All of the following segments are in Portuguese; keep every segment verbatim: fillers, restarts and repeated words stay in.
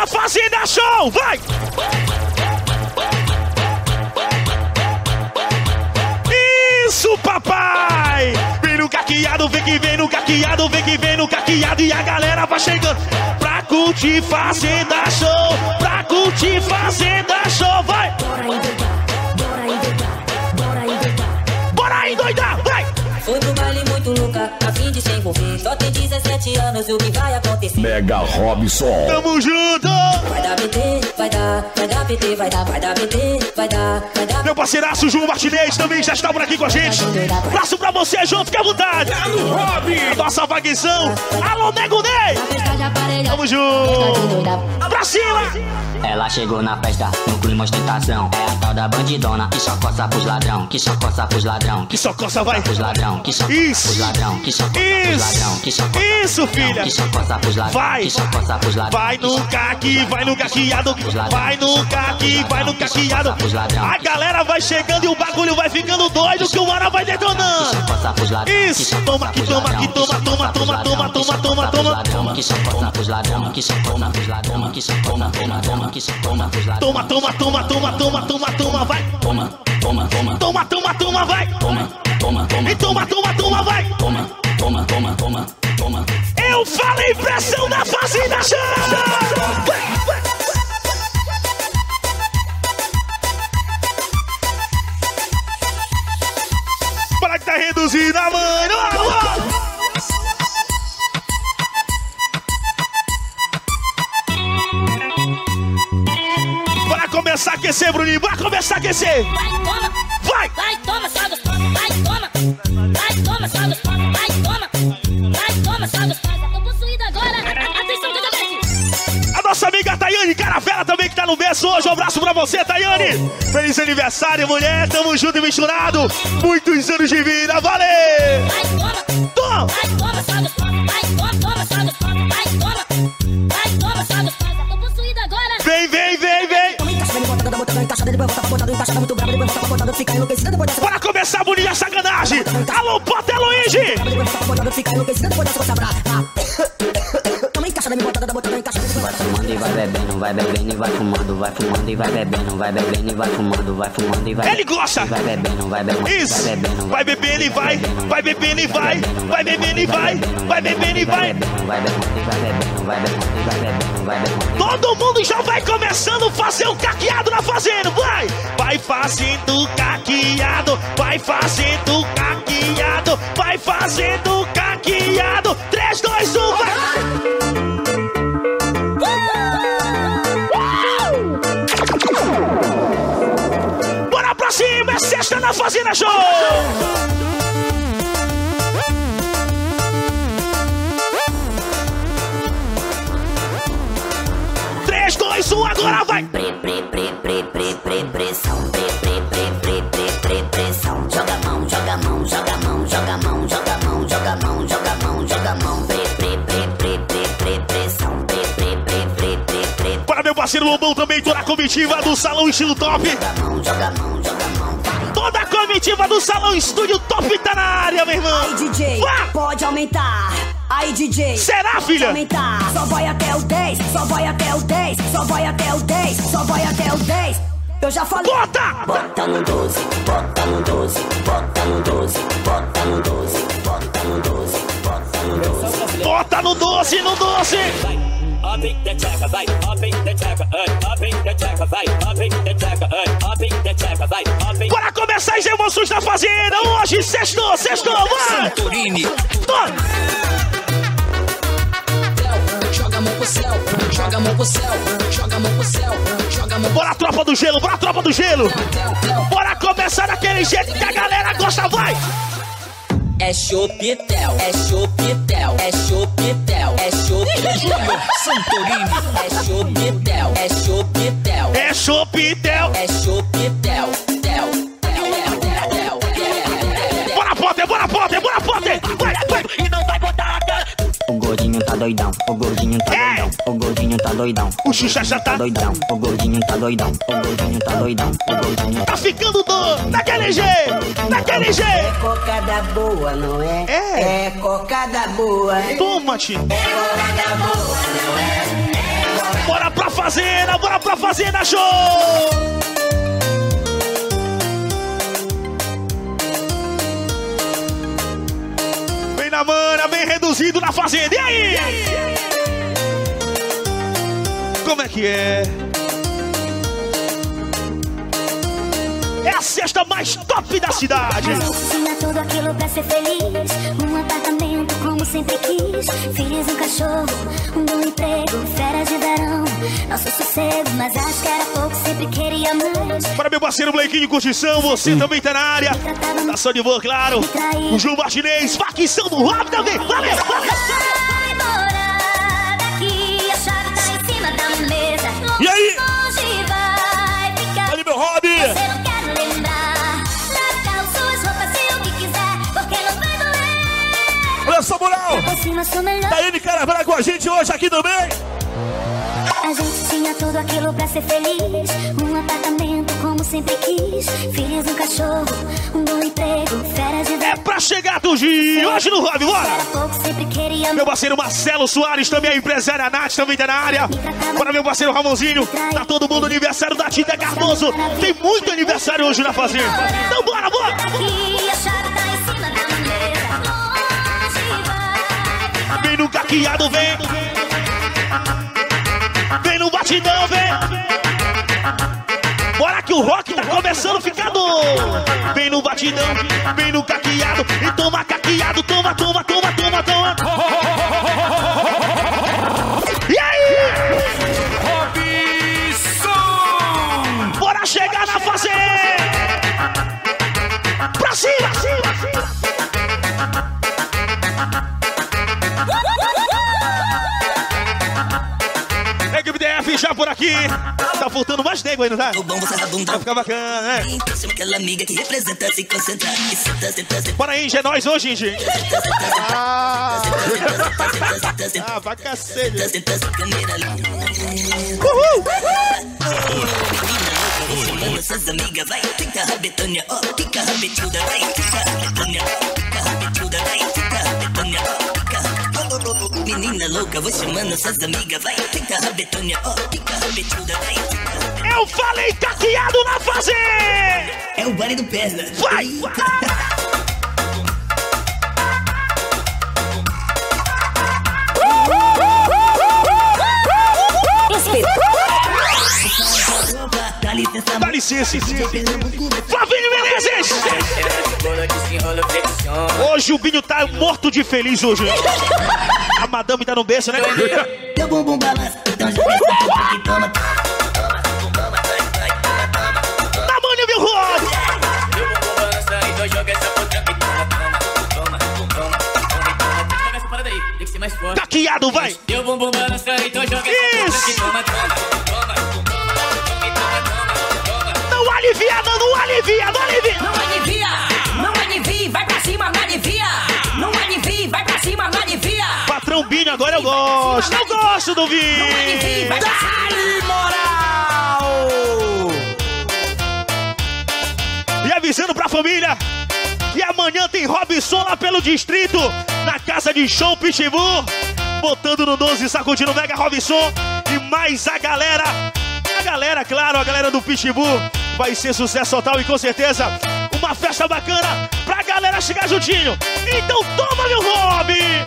na Fazenda Show, vai! Isso, papai! Vem no caqueado, vem que vem no caqueado, vem que vem no caqueado e a galera vai chegando pra curtir Fazenda Show, pra curtir Fazenda Show, vai! Bora endoidar, vai! Foi pro baile muito louca, a fim de se envolver. Só tem dezessete anos, o que vai acontecer? Mega Robson. Tamo junto! Vai dar P T, vai dar, vai dar P T, vai dar, vai dar P T, vai dar, vai dar. Meu parceiraço João Martinez também já está por aqui com a gente. Abraço pra você, João, fica à vontade. Nossa vaguezão. Alô, Nego Ney! Tamo junto! Pra cima! Ela chegou na festa, no clima ostentação. É a tal da bandidona, que só coça pros ladrão, que só coça pros ladrão, que só coça vai pros ladrão, que só coça pros ladrão, que só coça pros ladrão, que só coça isso, filha, que só coça pros ladrão, vai, que só coça pros ladrão, vai no caqui, vai no caqueado, vai no caqui, vai no caqueado. A galera vai chegando e o bagulho vai ficando doido, que o Mara vai detonando. Isso, toma aqui, toma aqui, toma, toma, toma, toma, toma, toma, toma. Que só coça pros ladrão, que só coça pros ladrão, que só toma, toma, toma. Toma, toma, toma, toma, toma, toma, toma, vai. Toma, toma, toma. Toma, toma, toma, vai. Toma, toma, toma. E toma, toma, toma, vai. Toma, toma, toma, toma, toma. Eu falei pressão da Fazenda Show. Para que tá reduzindo a mãe. Começar a aquecer, Bruninho, vai começar a aquecer! Vai, toma! Vai! Vai, toma, só gostosa! Vai, toma! Vai, toma, só gostosa! Vai, toma! Vai, toma, só gostosa! Tô possuída agora! Atenção, cada vez! A nossa amiga Tayane Caravela também que tá no berço hoje. Um abraço pra você, Tayane! Feliz aniversário, mulher! Tamo junto e misturado! Muitos anos de vida, valeu! Vai, toma! Toma! Vai, toma, só gostosa! Vai, toma, toma, só gostosa! Vai, toma! Vai, toma, só gostosa! Tô possuída agora! Vem, vem, vem, vem! Bora começar, bonita a sacanagem! Alô, Pota Luigi! Vai fumando e vai bebendo, vai bebendo e vai fumando, vai fumando e vai bebendo, vai bebendo e vai fumando, vai fumando e vai. Ele gosta! Vai bebendo, vai bebendo, isso! Vai bebendo, vai bebendo e vai, vai bebendo e vai, vai bebendo e vai, vai bebendo e vai. Vai bebendo e vai bebendo, vai bebendo e vai bebendo, vai bebendo. Todo mundo já vai começando a fazer o caqueado na fazenda, vai! Vai fazendo caqueado, vai fazendo caqueado, vai fazendo caqueado. três, dois, um, vai! Bora pra cima, é sexta na Fazenda Show! três, dois, um, agora vai! Pre, pre, pre, pre, pre, pre, pressão, pre, pre, pre, pre, pre, pre, pressão. Joga a mão, joga a mão, joga a mão, joga a mão, joga a mão, joga a mão, joga a mão, joga a mão. Pre, pre, pre, pre, pre, pre, pressão, pre, pre, pre, pre, pre, pre. Para meu parceiro Lobão também, toda a comitiva do Salão Estilo Top. Joga a mão, joga a mão, joga a mão. Toda a comitiva do Salão Estúdio Top tá na área, meu irmão. Aí, D J, Vá! pode aumentar. Aí, D J, será, filha? pode aumentar. Só vai até o dez, só vai até o dez, só vai até o dez, só vai até o dez. Eu já falei. Bota! Bota no doze, bota no doze, bota no doze, bota no doze, bota no doze, bota no doze. Bota no doze, no doze! Up in the checker, vai, up in the checker, up in the checker, vai, up in the checker, up in the checker, vai, up in. Bora começar as emoções da fazenda! Hoje, sextou, sextou, vai! Santorini. Toma! Joga a mão pro céu, joga a mão pro céu, joga a mão pro céu, joga a mão. Bora, tropa do gelo, bora, tropa do gelo! Bora começar daquele jeito que a galera gosta, vai! É Chopitel, é Chopitel, é Chopitel, é Chopitel, Santorini. é Chopitel, é Chopitel, É Chopitel! é Chopitel, tel, tel, tel, tel, tel. Bora, Potter, bora, Potter, bora, Potter! Vai, vai! E não vai botar a cara. O gordinho tá doidão, o gordinho tá É. doidão, o gordinho tá doidão. O Xuxa já tá, doidão, o gordinho tá doidão, o gordinho tá doidão, o gordinho tá ficando doido! Daquele jeito! Daquele jeito! Cocada boa, não é? É. É cocada boa. Toma, tio! Cocada boa, não é? É Bora pra fazenda, bora pra fazenda, show! Vem na mana, bem reduzido na fazenda, e aí? Como é que é? É a cesta mais top da cidade. A gente tinha tudo aquilo pra ser feliz. Um apartamento como sempre quis. Filhos, um cachorro, um bom emprego, férias de verão, nosso sossego, mas acho que era pouco, sempre queria mais. Para meu parceiro Blequinho de Curtição, você também tá na área. Tá só de boa, claro. O João Martinez, facção do Rob também. Valeu, valeu. Vai morar daqui, a chave tá em cima da mesa. E aí? Longe vai ficar. Ali, meu Rob. Você não quer lembrar. Larga suas roupas e o que quiser, porque não vai doer. Olha só, moral. Por cima, sou melhor. Tá ele, Caravana, com a gente hoje aqui também. A gente tinha tudo aquilo pra ser feliz. Um apartamento como sempre quis. Filhos, um cachorro, um bom emprego, férias de É pra chegar, Tugi. Hoje no Rob, bora. era pouco, sempre queria Meu parceiro Marcelo Soares, também a empresária Nath, também tá na área. Para meu parceiro Ramonzinho, tá todo mundo aniversário da Tita Cardoso. Tem muito aniversário hoje na fazenda. Então bora, bora. aqui, a chave tá em cima da mesa. Longe vai. Vem no caqueado, vem. Vem no batidão, vem. Bora que o rock tá começando a ficar doido. Vem no batidão, vem no caqueado. E toma caqueado, toma, toma, toma, toma, toma. E aí? Robson! Bora chegar na fazenda. Pra cima, pra cima, pra cima. Equipe D F já por aqui. Tá faltando mais nego aí, não tá? O bom você bunda. Vai ficar bacana, né? Chama aquela amiga que representa, se concentrar. E senta, senta, senta. Bora aí, é nóis hoje, gente. Ah, Ah, pra cacete. senta, senta, câmera ali. Uhul. Chamando suas amigas, vai. Fica rabetônia, ó. Fica rabetuda, vai. Fica rabetônia, ó. Fica rabetuda, vai. Fica rabetônia, ó. Fica rabetônia. Menina louca, vou chamando suas amigas, vai. Fica rabetônia, ó. Fica rabetuda, vai. Eu falei caqueado na fazenda. É o baile do Pesna. Vai. Dá licença, Dá licença. Flavinho Menezes. Hoje o Binho tá morto de feliz hoje. A madame tá no berço, né? teu bumbum balança, então já desce um pouco e toma. Tá manho, meu Rob. Meu bumbum balança, então joga essa potranca e toma, toma, toma, toma, toma, toma. Joga essa parada aí, tem que ser mais forte. Caqueado, vai. Meu bumbum balança, então joga essa potranca e toma, toma, toma, toma, toma, toma, toma. Não alivia, não, não alivia, não alivia. Não alivia, não alivia, vai pra cima, não alivia. Não alivia, vai pra cima, não alivia. Patrão Binho, agora eu gosto. Eu gosto do Binho. Não alivia, vai pra cima. Dá-lhe moral! E avisando pra família que amanhã tem Robson lá pelo distrito, na casa de show Pitbull, botando no doze, sacudindo Mega Robson. E mais a galera, a galera, claro, a galera do Pitbull. Vai ser sucesso total e com certeza uma festa bacana pra galera chegar juntinho. Então toma, meu Rob!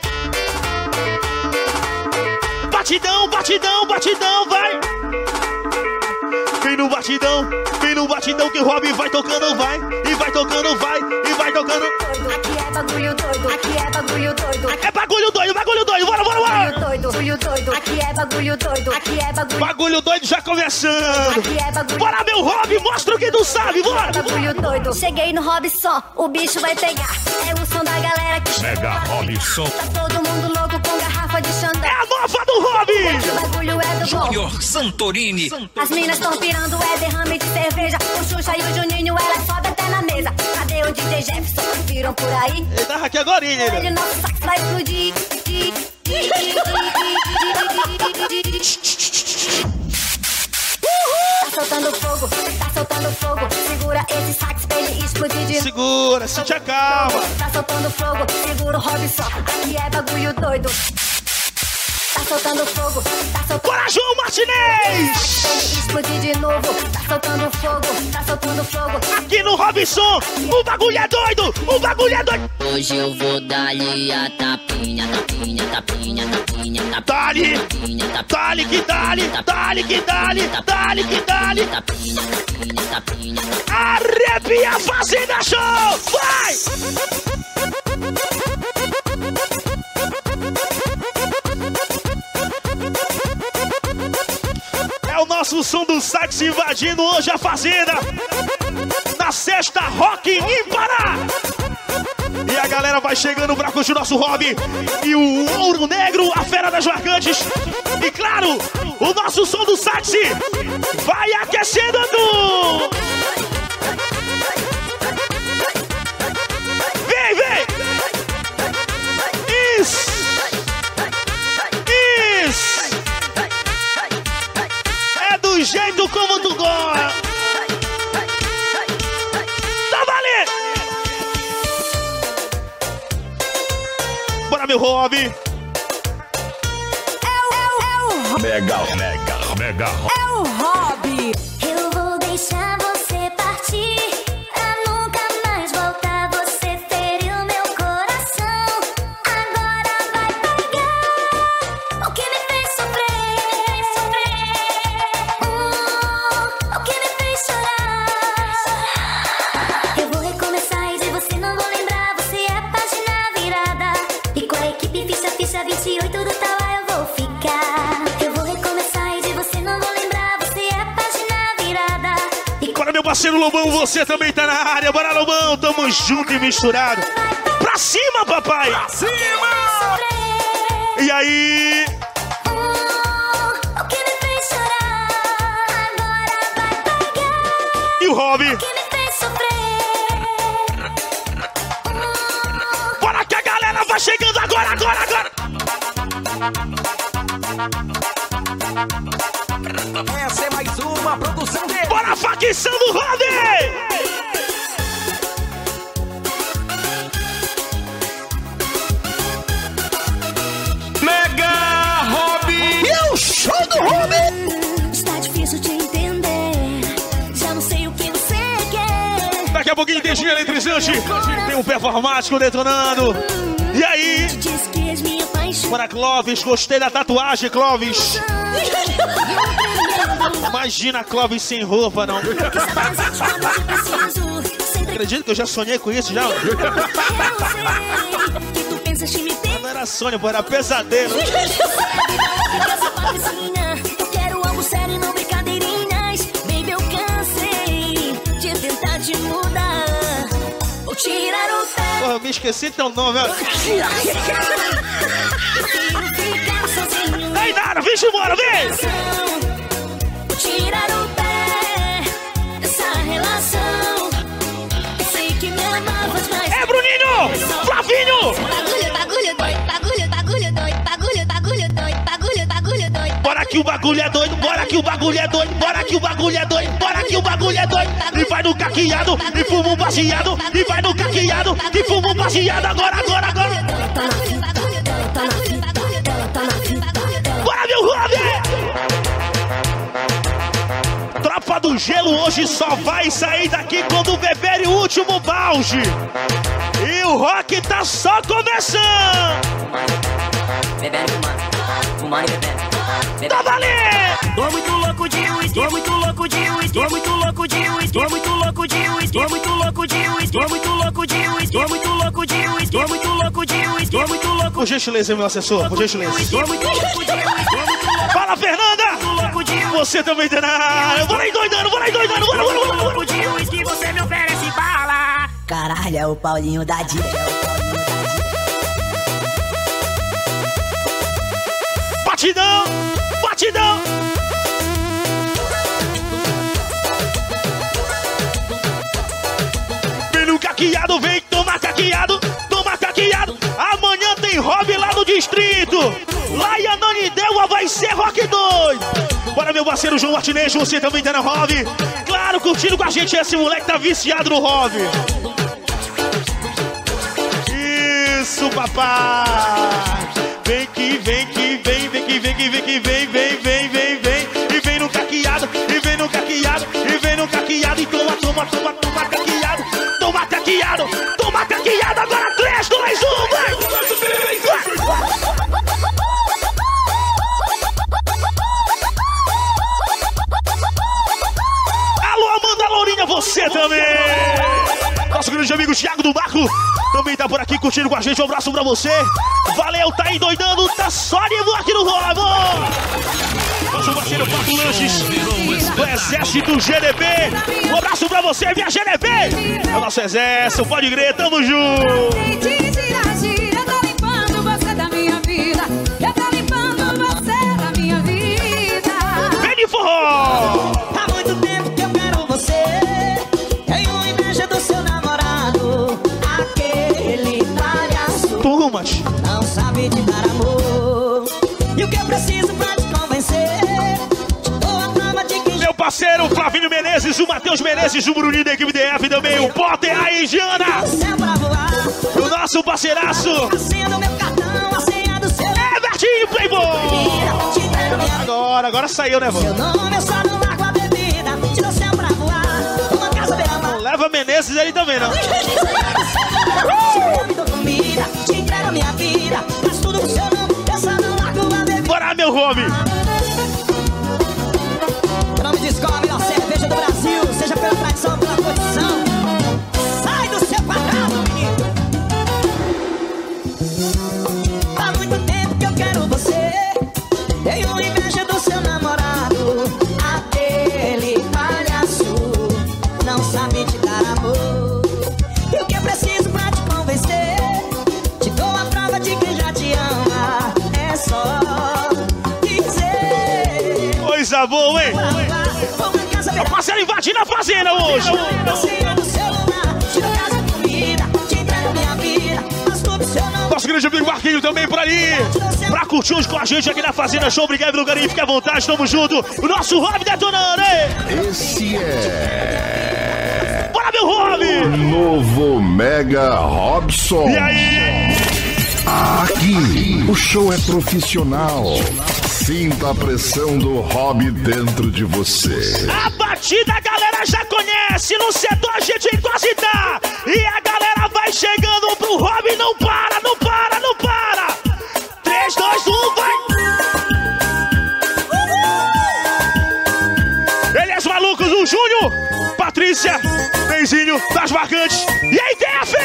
Batidão, batidão, batidão, vai! Vem no batidão, vem no batidão que o Rob vai tocando, vai! E vai tocando, vai! E vai tocando! Aqui é bagulho doido, aqui é bagulho doido. É bagulho doido, bagulho doido! Bora, bora, bora! Bagulho doido, bagulho doido. Aqui é bagulho doido, aqui é bagulho. Bagulho doido já começando! Aqui é bagulho. Bora, meu Rob, mostra o que tu sabe, bora! Bagulho doido. Cheguei no Robson, o bicho vai pegar. É o som da galera que Mega Robson. tá todo mundo louco com garrafa de É Xandão. a nova do Rob! O bagulho é do bom. Júnior Santorini. As minas tão pirando, é derrame de cerveja. O Xuxa e o Juninho, ela sobe até na mesa. Cadê o D J Jefferson? Viram por aí? Ele tava aqui agora, hein, Ele né? nosso sax vai explodir. Tá soltando fogo, tá soltando fogo. Segura esse sax pra ele explodir de Segura, se te acalma! Tá soltando fogo, segura o Robson. Aqui é bagulho doido. tá soltando fogo, tá soltando... Bora, João Martinez! Explodir de novo, tá soltando fogo, tá soltando fogo. Aqui no Robson, o bagulho é doido, o bagulho é doido. Hoje eu vou dar-lhe a tapinha, tapinha, tapinha, tapinha, tapinha. Dali, dali que dali, dali que dali, dali que dali. Tapinha, tapinha, tapinha. Arrepia a Fazenda Show, vai! É o nosso som do sax invadindo hoje a Fazenda. Na sexta Rock em Pará. E a galera vai chegando pra curtir o nosso hobby. E o Ouro Negro, a Fera das Marcantes. E claro, o nosso som do sax vai aquecendo. Vem, vem! Isso! Isso! É do jeito como tu gosta! Tá valendo! Bora, meu hobby! Mega, mega, mega. É o hobby. Eu vou deixar você partir, pra nunca mais voltar. Você feriu meu coração, agora vai pegar o que me fez sofrer, uh, o que me fez chorar. Eu vou recomeçar e de você não vou lembrar. Você é a página virada, e com a equipe ficha, ficha vinte e oito do tal eu vou ficar. Eu vou recomeçar e de você não vou lembrar. Você é a página virada. Bora, meu parceiro Lobão, você também tá na área. Bora, Lobão, tamo junto e misturado. Pra cima, papai! Pra cima! E aí? Uh, o que me fez chorar, agora vai pegar E o hobby? o que me fez sofrer. Uh, Bora que a galera vai chegando agora, agora, agora! Essa é mais uma produção dele. Bora a facção do hobby! Mega Hobby. E o show do Hobby. está difícil de entender, já não sei o que você quer. Daqui a pouquinho tem dinheiro eletrizante. Tem um performático detonando. E aí? Diz que és minha paixão. Bora, Clóvis, gostei da tatuagem, Clóvis. Imagina a Clóvis sem roupa, não. Acredito que eu já sonhei com isso, já. Não era sonho, pô, era pesadelo. Eu quero algo sério, não brincadeirinhas. Baby, eu cansei de tentar te mudar ou tirar o pé. Porra, eu me esqueci teu nome, velho. Ei, Nara, vem embora, vem! Tirar o pé dessa relação. Eu sei que me amavas, mas É, Bruninho! Flavinho! bagulho, bagulho doido, bagulho, bagulho doido, bagulho, bagulho doido, bagulho, bagulho doido. Bora que o bagulho é doido, bora que o bagulho é doido, bora que o bagulho é doido, bora que o bagulho é doido. E vai no caqueado, e fuma um baseado, e vai no caqueado, e fuma um baseado. Agora, agora, agora! Bora, meu Robin! Tropa do Gelo hoje só vai sair daqui quando beber o último balde. E o rock tá só começando. Bebendo, fumando, fumando e bebendo. Tá valendo! Tô muito louco de whisky, tô muito louco de whisky, tô muito louco de whisky, tô muito louco de whisky, tô muito louco de whisky, tô muito louco de whisky, tô muito louco de whisky, tô muito louco de whisky, tô muito louco. Por gentileza, meu assessor, por gentileza. Tô muito louco de whisky, tô muito louco. Fala, Fernanda! Você também tá na área. Bora aí doidando, bora aí doidando, bora, bora, bora, bora. De whisky você me oferece bala. Caralho, é o Paulinho da Dica. Batidão, batidão. Vem no caqueado, vem tomar caqueado, toma caqueado. Amanhã tem hobby lá no distrito. Lá em Ananindeua vai ser rock doido. Bora, meu parceiro João Martinez, você também tá na hobby. Claro, curtindo com a gente, esse moleque tá viciado no hobby. Isso, papai. Vem que vem que vem, vem que que vem, que vem, que vem, vem, vem, vem, vem. E vem no caqueado, e vem no caqueado, e vem no caqueado. E toma, toma, toma, toma caqueado. Toma caqueado, toma caqueado. Agora três, dois, um, vai! Alô, Amanda Lourinha, você também! Nosso grande amigo Thiago do Barco também tá por aqui curtindo com a gente. Um abraço pra você. Valeu, tá endoidando, tá só de boa aqui no Rola, nosso parceiro Pato Lanches do Exército G D B. Um abraço pra você, minha G D B. É o nosso exército, pode crer, tamo junto. Eu tô limpando você da minha vida. Eu tô limpando você da minha vida. Vem de forró! Há muito tempo que eu quero você. Tenho inveja do seu namorado. Aquele palhaço. Toma, tch. Não sabe te dar amor. E o que eu preciso pra te convencer? Te dou a prova de que... Meu parceiro Flavinho Menezes, o Matheus Menezes, o Bruninho da equipe D F também, o Potter, a Indiana. O nosso parceiraço. A senha do meu cartão, a senha do seu... É, Bertinho Playboy. Agora, agora saiu, né, seu nome, eu só não largo a bebida. Te dou céu pra voar. Uma casa beira-mar. Leva Menezes ele também, não. Me dou comida, te entrego minha vida. Faz tudo com seu nome, eu só não largo a bebida. Bora, meu homem. O nome descobre a melhor cerveja do Brasil. Seja pela tradição, pela condição. Sai do seu quadrado, menino. Há muito tempo que eu quero você. Tenho inveja do seu namorado. Aquele palhaço não sabe te dar amor. E o que eu preciso pra te convencer? Te dou a prova de que já te ama. É só dizer. Coisa boa, hein? Meu parceiro invadindo a fazenda hoje. Nosso grande amigo Marquinho também por ali. Pra curtir hoje com a gente aqui na Fazenda Show. Obrigado pelo carinho, fique à vontade, tamo junto. O nosso Rob detonando, hein? Esse é... Bora, meu Rob! O novo Mega Robson. E aí? Aqui, o show é profissional. Sinta a pressão do Rob dentro de você. A batida a galera já conhece. No setor a gente quase tá. E a galera vai chegando pro Rob. Não para, não para, não para. três, dois, um, vai. Eles malucos, o Júnior, Patrícia, Benzinho, das Marcantes. E aí, D F?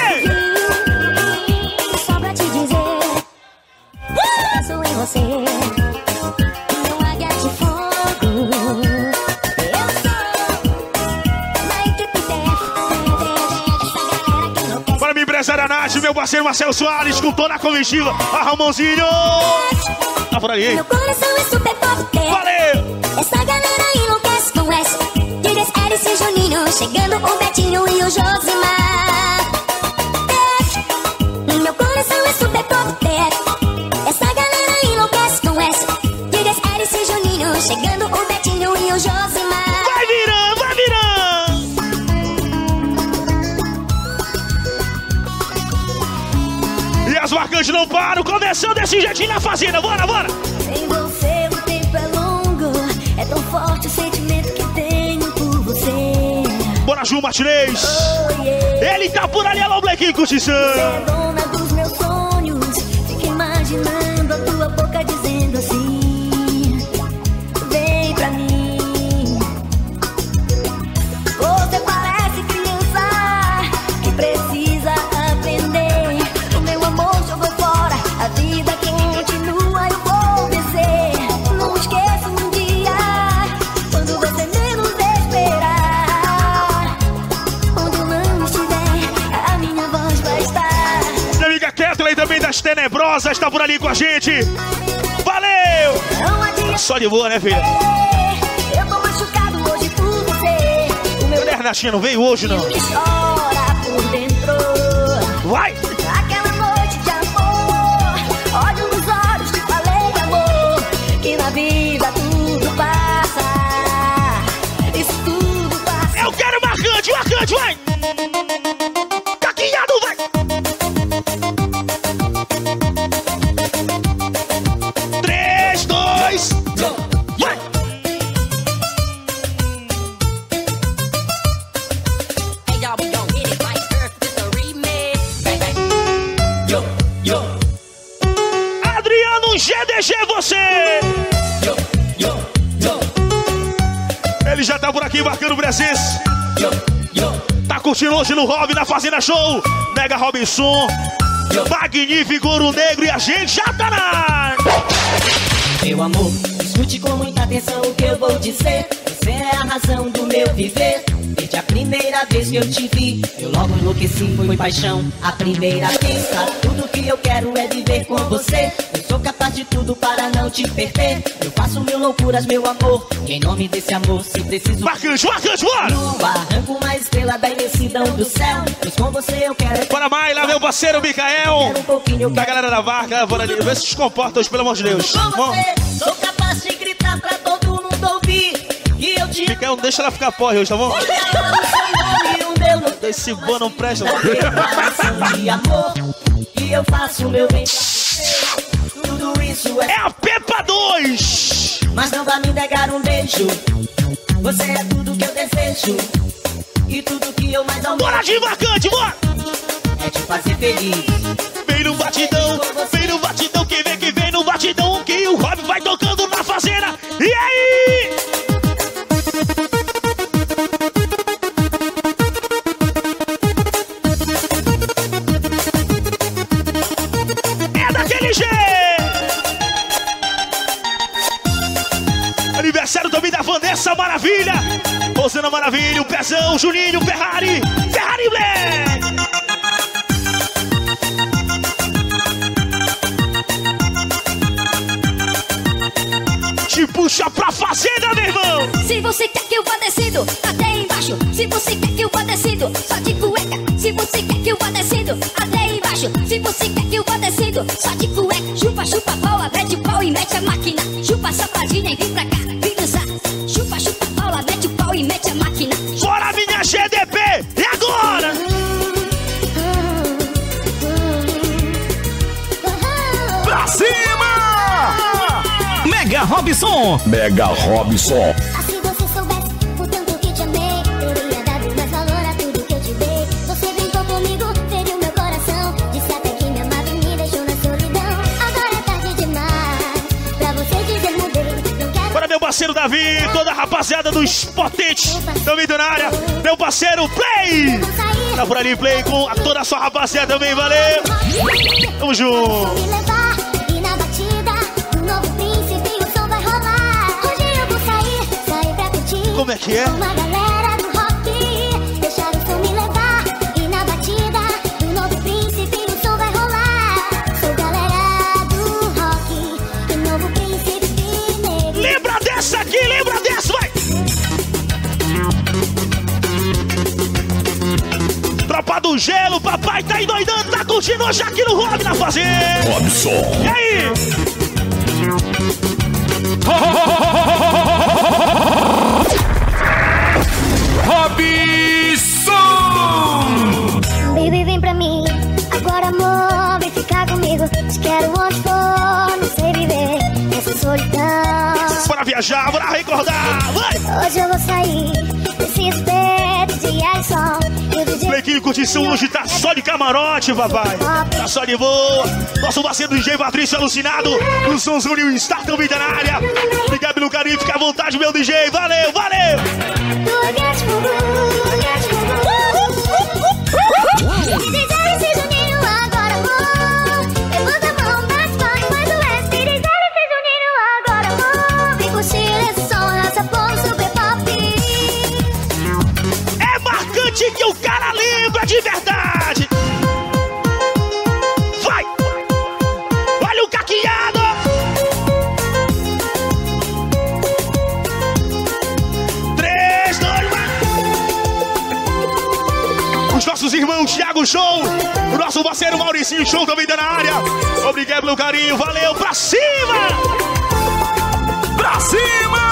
Só pra te dizer, penso em você. Empresária Nath, meu parceiro Marcelo Soares, com toda a comitiva, a Ramonzinho. Tá por aí, hein? Meu coração é super pop. Valeu! Essa galera enlouquece com S. Digas Eris e Juninho, chegando o Betinho e o Josimar. Meu coração é super pop. Essa galera enlouquece com S. Digas Eris e Juninho, chegando o Betinho e o Josimar. Vai virando, vai virando! E as marcantes não param, começando desse jeitinho na fazenda, bora, bora! Sem você o tempo é longo, é tão forte o sentimento que tenho por você. Bora, Ju Martinez! Oh, yeah. Ele tá por ali, alô, Blequinho Curtição! Você é dona dos meus sonhos, fico imaginando a tua boca dizendo assim: vem pra mim. Você parece criança que precisa aprender. O meu amor jogou fora, a vida continua, eu vou vencer. Não esqueço um dia, quando você menos esperar. Onde eu não estiver, a minha voz vai estar. Minha amiga Kathleen também das Tenebrosas tá por ali com a gente. Valeu! Não adianta. Só de boa, né, filha? Eu tô machucado hoje por você. O meu Cadê a Renatinha? Não veio hoje, não? que chora por dentro. Vai! Aquela noite de amor, olho nos olhos, te falei, amor, que na vida tudo passa. Isso tudo passa. Eu quero marcante, marcante, vai! Caquinhado, vai! Três, dois, hoje é você. Ele já tá por aqui marcando presença. Tá curtindo hoje no Hobby, na Fazenda Show. Mega Robinson, Magnífico, Ouro Negro e a gente já tá na... Meu amor, escute com muita atenção o que eu vou dizer. Você é a razão do meu viver. Desde a primeira vez que eu te vi, eu logo enlouqueci, foi paixão à primeira vista. Tudo que eu quero é viver com você. Eu sou capaz de tudo para não te perder. Eu faço mil loucuras, meu amor, e em nome desse amor, se preciso... Marcante, marcante, bora! Arranco uma estrela da imensidão do céu. Pois com você eu quero... Bora mais, lá meu parceiro Micael. Um pouquinho, da galera da Varca, bora ali, vê se se comporta hoje, pelo amor de Deus. Com você, sou capaz de gritar pra todo mundo ouvir. E eu te... Micael, não deixa ela ficar porra hoje, tá bom? Esse boa não presta. De amor, e eu faço o meu bem. Tudo isso é... É a Pepa dois. Mas não vai me negar um beijo. Você é tudo que eu desejo. E tudo que eu mais almejo. Bora de marcante, bora! É te fazer feliz. Vem no batidão, vem no batidão. Que vem, que vem no batidão. Que o Rob vai tocando na fazenda. E aí? Aniversário também da Vanessa Maravilha, Rosana Maravilha, o Pezão, Juninho, Ferrari, Ferrari Black. Te puxa pra fazenda, meu irmão. Se você quer que eu vá descendo até embaixo, se você quer que eu vá descendo só de cueca, se você quer que eu vá descendo até embaixo, se você quer que eu vá descendo só de cueca, chupa, chupa, bola, mete o pau e mete a máquina, chupa safadinha e vem pra cá, vem dançar, chupa, chupa, bola, mete o pau e mete a máquina. Bora, minha G D P, e agora? Pra cima! Mega Robinson! Mega Robinson! Se você soubesse o tanto que te amei, teria dado mais valor a tudo que eu te dei. Você brincou comigo, feriu meu coração, disse até que me amava e me deixou na solidão. Agora é tarde demais pra você dizer mudei. Não quero... Bora, meu parceiro Davi, toda a rapaziada dos potentes também na área. Meu parceiro Play! Tá por ali, Play, com a toda a sua rapaziada também, valeu! Tamo junto! Como é que é? Uma galera do rock, deixar o som me levar. E na batida do novo príncipe o som vai rolar. Sou galera do rock, o novo príncipe negro. Lembra dessa aqui, lembra dessa, vai! Tropa do gelo, papai tá endoidando, tá curtindo hoje aqui no Rob na fazenda. Robson. E aí? Robson! Baby, vem pra mim, agora amor, vem ficar comigo. Te quero onde for, não sei viver nessa solidão. Bora viajar, bora recordar, vai! Hoje eu vou sair desse espeto de Ellison. Blequinho Curtição hoje tá só de camarote, papai. Tá só de boa. Nosso parceiro D J Patrício alucinado. O Sons New Star também tá na área. Obrigado pelo carinho, fica à vontade, meu D J. Valeu, valeu! É marcante que o cara lembra de verdade. Vai! Olha o caqueado! Três, dois, um. Os nossos irmãos Thiago Show, o nosso parceiro Mauricinho Show também tá na área. Obrigado pelo carinho, valeu, pra cima! Pra cima!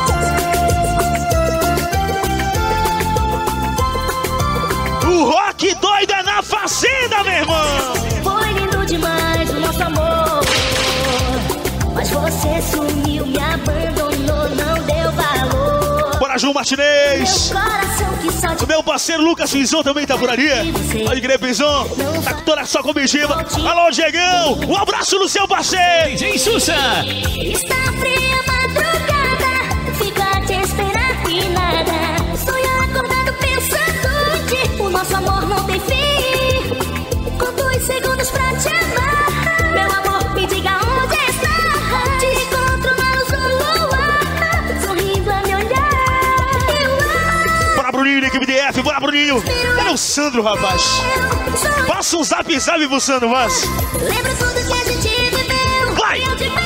O rock doido é na fazenda, meu irmão! Foi lindo demais o nosso amor, mas você sumiu, me abandonou, não deu valor. Bora Sérgio Martinez. Coração que só te O meu parceiro Lucas Pinzon também tá por ali. Pode crer, Pinzon. Tá com toda a sua comitiva. Alô, Diegão. Um abraço no seu parceiro. D J Sussa. Está fria a madrugada, fico a te esperar e nada. Sonho acordado pensando em ti. O nosso amor não tem fim. Com dois segundos pra te amar. Meu amor, me diga onde está. Te encontro na luz do luar, sorrindo a me olhar. Bora, Bruninho, equipe D F. Bora, Bruninho. Cadê o Sandro, rapaz? Passa um zap zap pro Sandro, mas. Lembra tudo que a gente viveu. Vai! Eu te ver.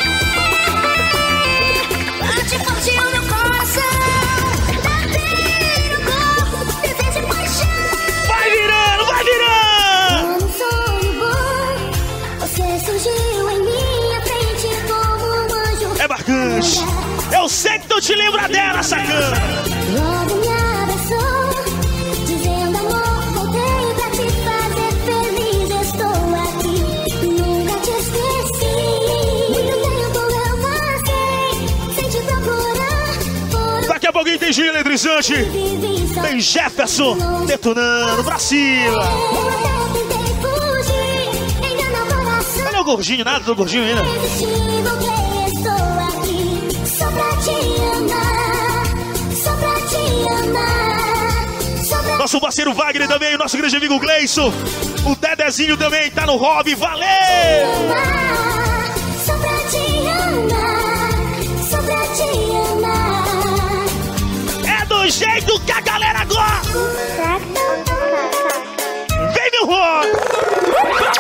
Bate forte o meu coração. Verdadeiro corpo, desejo e paixão. Vai virando, vai virando! Como um sonho bom, você surgiu em minha frente como um anjo. É marcante. Eu sei que tu te lembra dela, sacana. Logo me abraçou, dizendo amor, voltei pra te fazer feliz. Estou aqui, nunca te esqueci. Muito tempo eu passei sem te procurar. Por Daqui a pouquinho tem Gil Eletrizante. Tem Jefferson detonando pra cima. eu até tentei fugir, enganar o coração. Olha o gordinho, nada do gordinho ainda. Resisti, voltei, estou aqui só pra te amar, só pra te amar, só pra Nosso parceiro Wagner também, nosso grande amigo Gleison. O Dedezinho também tá no hobby, valeu! amar, só pra te amar, só pra te amar. É do jeito que a galera gosta! Vem, meu rock!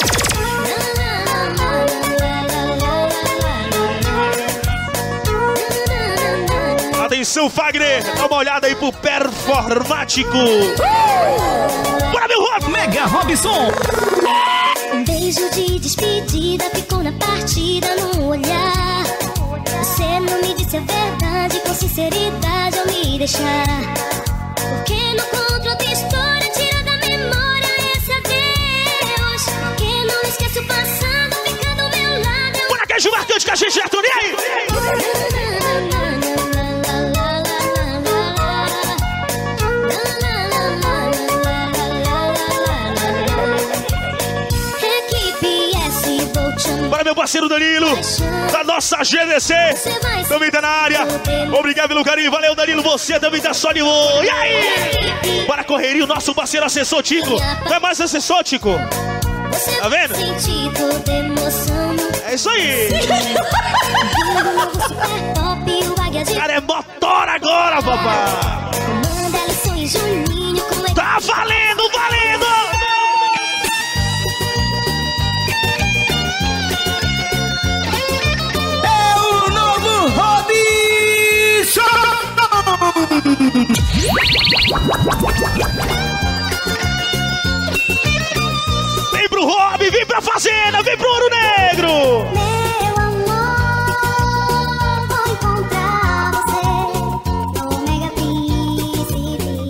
Atenção, Fagner! Dá uma olhada aí pro performático! Bora, meu rock! Mega Robson. Um beijo de despedida ficou na partida no olhar. Você não me disse a verdade com sinceridade ao me deixar. Porque não conto outra história, tira da memória esse adeus. Que não esquece o passado, fica do meu lado. Bora, queijo marcante que a gente já tô nem aí! Equipe S, vou te amar. Bora, meu parceiro Danilo! Da nossa G D C! Também tá na área! Obrigado pelo carinho, valeu Danilo, você também tá só de boa! E aí? Bora, correria, o nosso parceiro assessor Tico! Não é mais assessor, Tico? Você Tá vendo? vai sentir toda emoção. É isso aí! Super pop, o águia de O cara é motor agora, papai! Manda Alisson e Juninho, como é que Tá valendo, valendo! É o novo Robson! Vem pro hobby, vem pra fazenda, vem pro Ouro Negro! Meu amor, vou encontrar você no Mega Príncipe.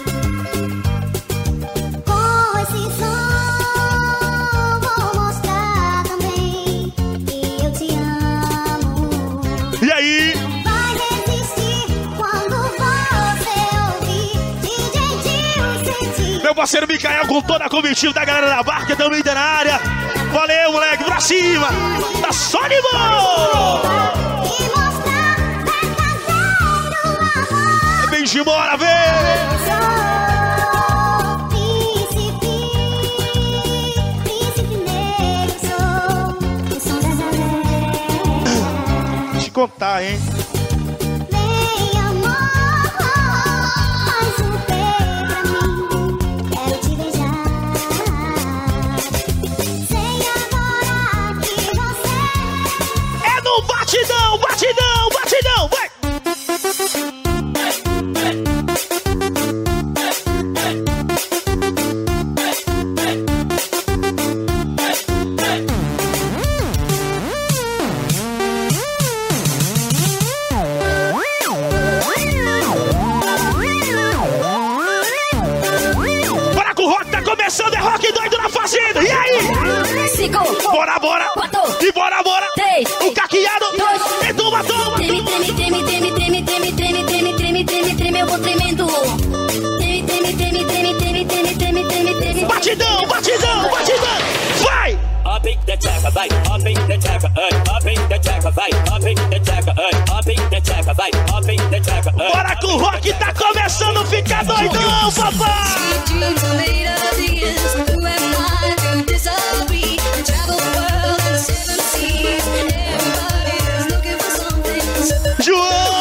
Com esse som, vou mostrar também que eu te amo. E aí? Vai resistir quando você ouvir D J Tio sentir. Meu parceiro Micael com toda a comitiva da galera da barca também tá na área. Valeu, moleque, pra cima! Tá só de boa! E mostrar verdadeiro amor. Vem de embora, vem! Sou príncipe, príncipe negro, sou. Eu sou Zezé. Deixa eu te contar, hein? Vem, amor, faz um beijo pra mim. Quero te beijar. Sei agora que você É no batidão, batidão, batidão, vai! batidão, batidão, batidão. Vai! Up in the checker, vai, up in the checker, up in the checker, vai, up in the checker, up in the checker, vai, up in the checker. Bora que o rock tá começando a ficar doidão, papai! João!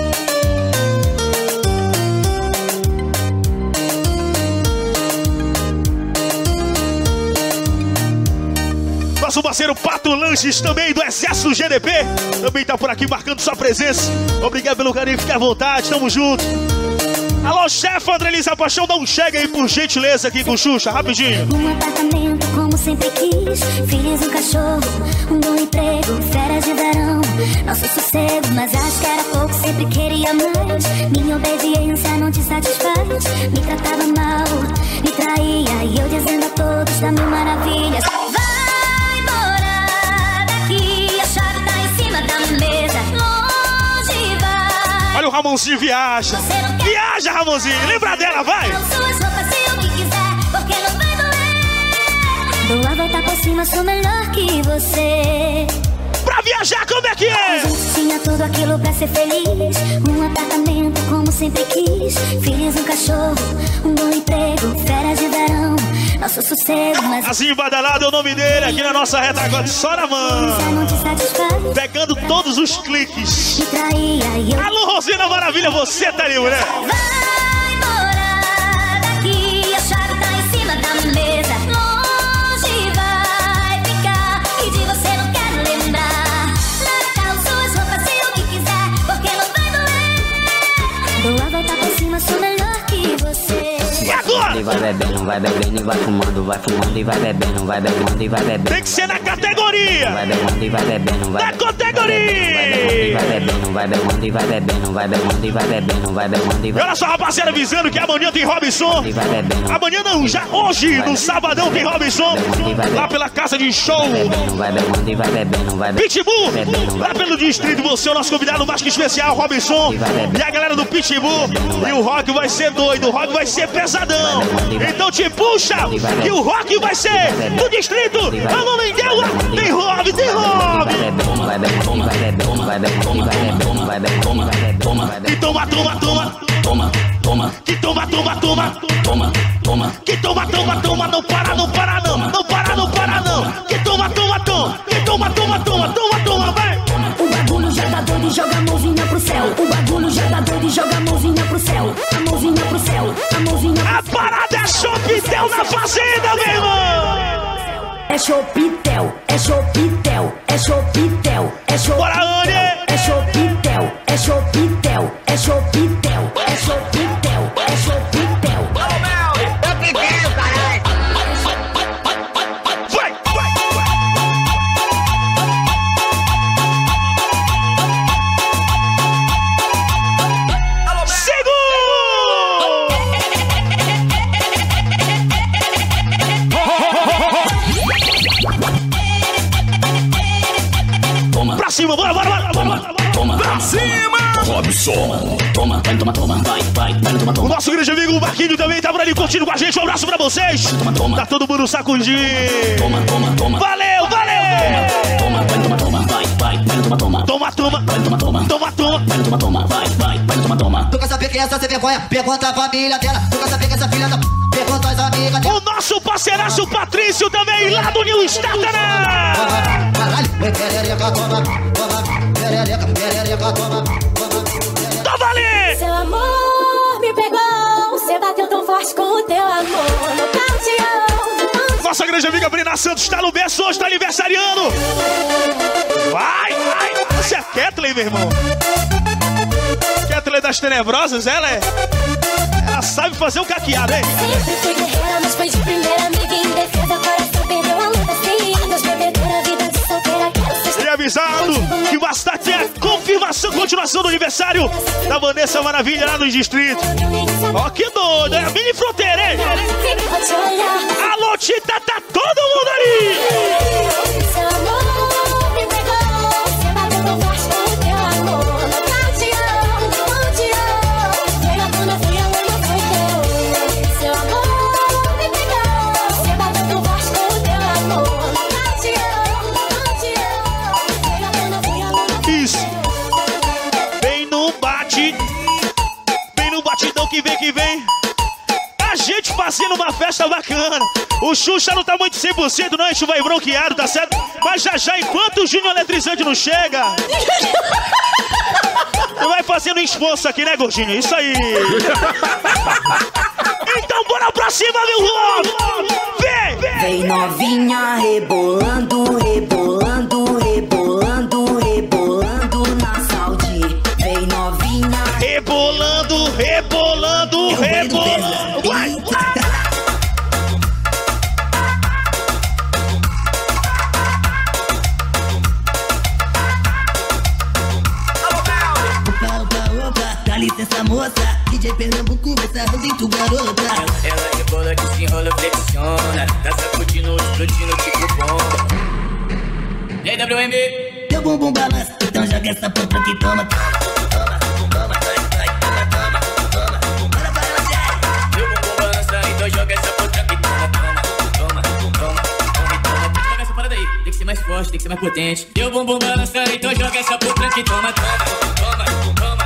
Nosso parceiro Pato Lanches, também do Exército G D P, também tá por aqui marcando sua presença. Obrigado pelo carinho, fique à vontade, tamo junto. Alô, chefe André Lisa Paixão, dá um chega aí por gentileza aqui com o Xuxa, rapidinho. Um apartamento como sempre quis, filhos, um cachorro, um bom emprego, férias de verão, nosso sossego, mas acho que era pouco, sempre queria mais. Minha obediência não te satisfaz, me tratava mal, me traía, e eu dizendo a todos da mil maravilhas. Vai embora daqui, a chave tá em cima da mesa, longe vai. Olha o Ramonzinho viaja, viaja Ramonzinho, lembra dela, vai. Suas roupas e o que quiser, porque não vai doer. Dou a volta por cima, sou melhor que você. Pra viajar, como é que é? A gente tinha tudo aquilo pra ser feliz. Um apartamento como sempre quis, filhos, um cachorro, um bom emprego, férias de verão, nosso sossego, mas... Assim badalado é o nome dele aqui na nossa reta agora, só na mão. Pegando todos os cliques. Alô, Rosina Maravilha, você tá ali, mulher? Vai embora daqui, a chave tá em cima da mesa, longe vai ficar, e de você não quero lembrar. Natal, suas roupas e o que quiser, porque não vai doer. Dou a volta por cima, sou melhor que você. E agora? Vai bebendo, vai bebendo e vai fumando, vai fumando e vai bebendo, vai bebendo e vai bebendo. Tem que ser na categoria. Vai bebendo e vai bebendo, vai na categoria. Vai bebendo, vai bebendo e vai bebendo, vai bebendo e vai bebendo, vai bebendo e vai. Olha só, rapaziada, avisando que amanhã tem Robinson. Amanhã não, já hoje, no sabadão tem Robinson. Lá pela casa de show. Vai bebendo e vai bebendo, vai bebendo. Pitbull, lá pelo distrito, você é o nosso convidado mais que especial, Robinson. E a galera do Pitbull. E o rock vai ser doido, o rock vai ser pesadão. Então te puxa, que o rock vai ser do distrito. Alô, Linguela, tem Rob, tem Rob. Que toma, toma, toma. Toma, toma. Que toma, toma, toma. Toma, toma. Que toma, toma, toma. Não para, não para, não. Não para, não para, não. Que toma, toma, toma. Que toma, toma, toma. Toma, toma, vai. O bagulho já dá doido e joga a mãozinha pro céu. O bagulho já dá doido e joga a mãozinha pro céu. A mãozinha pro céu, a mãozinha pro céu. A parada é Chopitel na fazenda, meu irmão. É Chopitel, é Chopitel, é Chopitel, é Chopitel. Bora, Anny! É Chopitel, é Chopitel, é Chopitel, é Chopitel, é Chopitel. Alô, Mel, eu pedi, caralho. Vai, vai, vai. Alô, Mel. Pra cima, bora, bora, bora, bora. Toma, pra cima! Robson. Toma, vai, toma, toma, vai, vai, vai, toma, toma. O nosso grande amigo Marquinho também tá por ali curtindo com a gente. Um abraço pra vocês. Toma, toma. Tá todo mundo sacudindo. Toma, toma, toma. Valeu, valeu! Toma, vai, toma, toma, vai, vai, vai, toma, toma. Toma, toma. Vai, toma, toma. Toma, toma. Vai, toma, toma, vai, vai, vai, toma, toma. Tu quer saber quem é essa sem vergonha? Pergunta a família dela. Tu quer saber quem é essa filha da p... Pergunta as amigas dela. O nosso parceiraço Patrício também, lá do New Startana. Caralho, perereca, toma, toma, perereca, perereca, toma, toma. Tá valendo! Seu amor me pegou, você bateu tão forte com o teu amor no panteão. Nossa grande amiga Brina Santos tá no berço hoje, tá aniversariando. Vai, vai. Você é Kathleen, meu irmão. Kathleen das Tenebrosas, ela é... Ela sabe fazer o caqueado, hein? Sempre fui guerreira, mas foi de primeira, amiga em defesa. Coração perdeu a luta, sim. Adeus, bebedeira, vida de solteira, quero ser... E avisado que mais tarde tem a confirmação, continuação do aniversário da Vanessa Maravilha lá no distrito. Ó, que doido, é a mini fronteira, hein? Alô, Tita, tá todo mundo ali! Seu amor me pegou, você bateu tão forte com o teu amor no panteão, no panteão. Veio a tona fria, mas não foi teu. Seu amor me pegou, que vem, que vem. A gente fazendo uma festa bacana. O Xuxa não tá muito cem por cento, não, a gente vai bronqueado, tá certo? Mas já já, enquanto o Júnior Eletrizante não chega, tu vai fazendo um esforço aqui, né, gordinho? Isso aí. Então bora pra cima, meu Rob! Vem! Vem novinha rebolando, rebolando, rebolando, rebolando na saúde. Vem novinha rebolando, rebolando, rebolando. Vai, vai. Dá licença, moça, D J Pernambuco vai sarrando garota. Ela, ela rebola, desenrola, flexiona, tá sacudindo, explodindo tipo bomba. E aí, W M? Teu bumbum balança, então joga essa pompa que toma, toma, toma, toma, toma, toma, toma, toma. Bora para ela, Jack. Teu bumbum balança, então joga essa pompa que toma, toma, toma, toma, toma, toma. Tem que jogar essa parada aí, tem que ser mais forte, tem que ser mais potente. Teu bumbum balança, então joga essa pompa que toma, toma, toma, toma.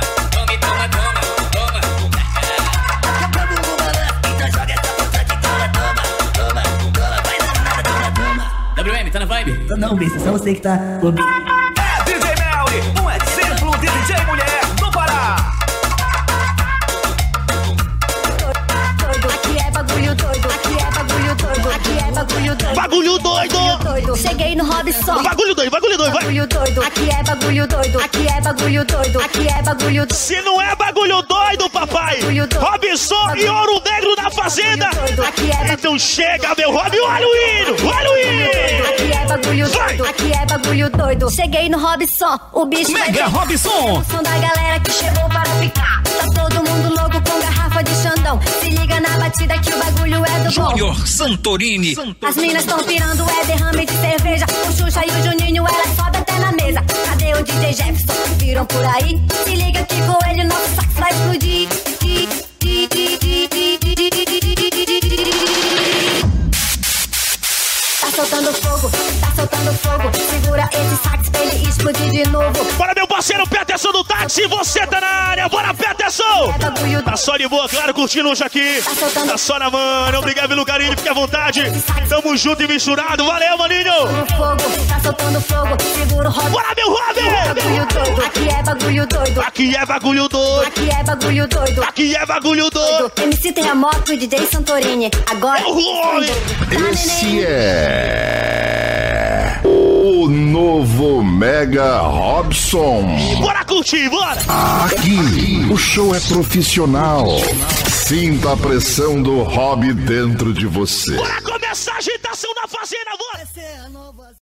W M, tá na vibe? Tô não, bicho, só você que tá ouvindo. É D J Melly, um exemplo de D J mulher do Pará. Aqui é bagulho doido, aqui é bagulho doido, aqui é bagulho doido. Bagulho doido! doido. Cheguei no Robson. Bagulho doido, bagulho doido, vai! Bagulho doido, aqui é bagulho doido, aqui é bagulho doido, aqui é bagulho doido. Se não é bagulho doido, papai! Doido. Robson bagulho. E Ouro Negro na fazenda! Aqui é então chega, meu Rob, olha o hino! Olha o hino! Aqui é bagulho vai. Doido, aqui é bagulho doido. Cheguei no Robson, o bicho Mega vai Robson! O som da galera que chegou para ficar. Tá todo mundo louco com garrafa de Xandão. Se liga na batida que o bagulho é do bom. Júnior Santorini. As minas tão pirando, é derrame de cerveja. O Xuxa e o Juninho, ela sobe até na mesa. Cadê o D J Jefferson? Viram por aí? Se liga que com ele nosso sax vai explodir. Tá soltando fogo, tá soltando fogo. Segura esse sax pra ele explodir de novo. Bora, meu parceiro Peterson do táxi, você tá na área. Bora, Peterson! É tá só de boa, claro, curtindo hoje aqui. Tá, soltando... tá só na mano. Obrigado pelo carinho, fique à vontade. Tamo junto e misturado. Valeu, maninho! Fogo, tá soltando fogo. Segura o Rob. Bora, meu Rob! Aqui é bagulho doido. Aqui é bagulho doido. Aqui é bagulho doido. Aqui é bagulho doido. M C Terremoto e D J Santorini. Agora. Esse é o novo Mega Robson. Bora curtir, bora! Aqui o show é profissional. Sinta a pressão do hobby dentro de você. Bora começar a agitação na fazenda, bora!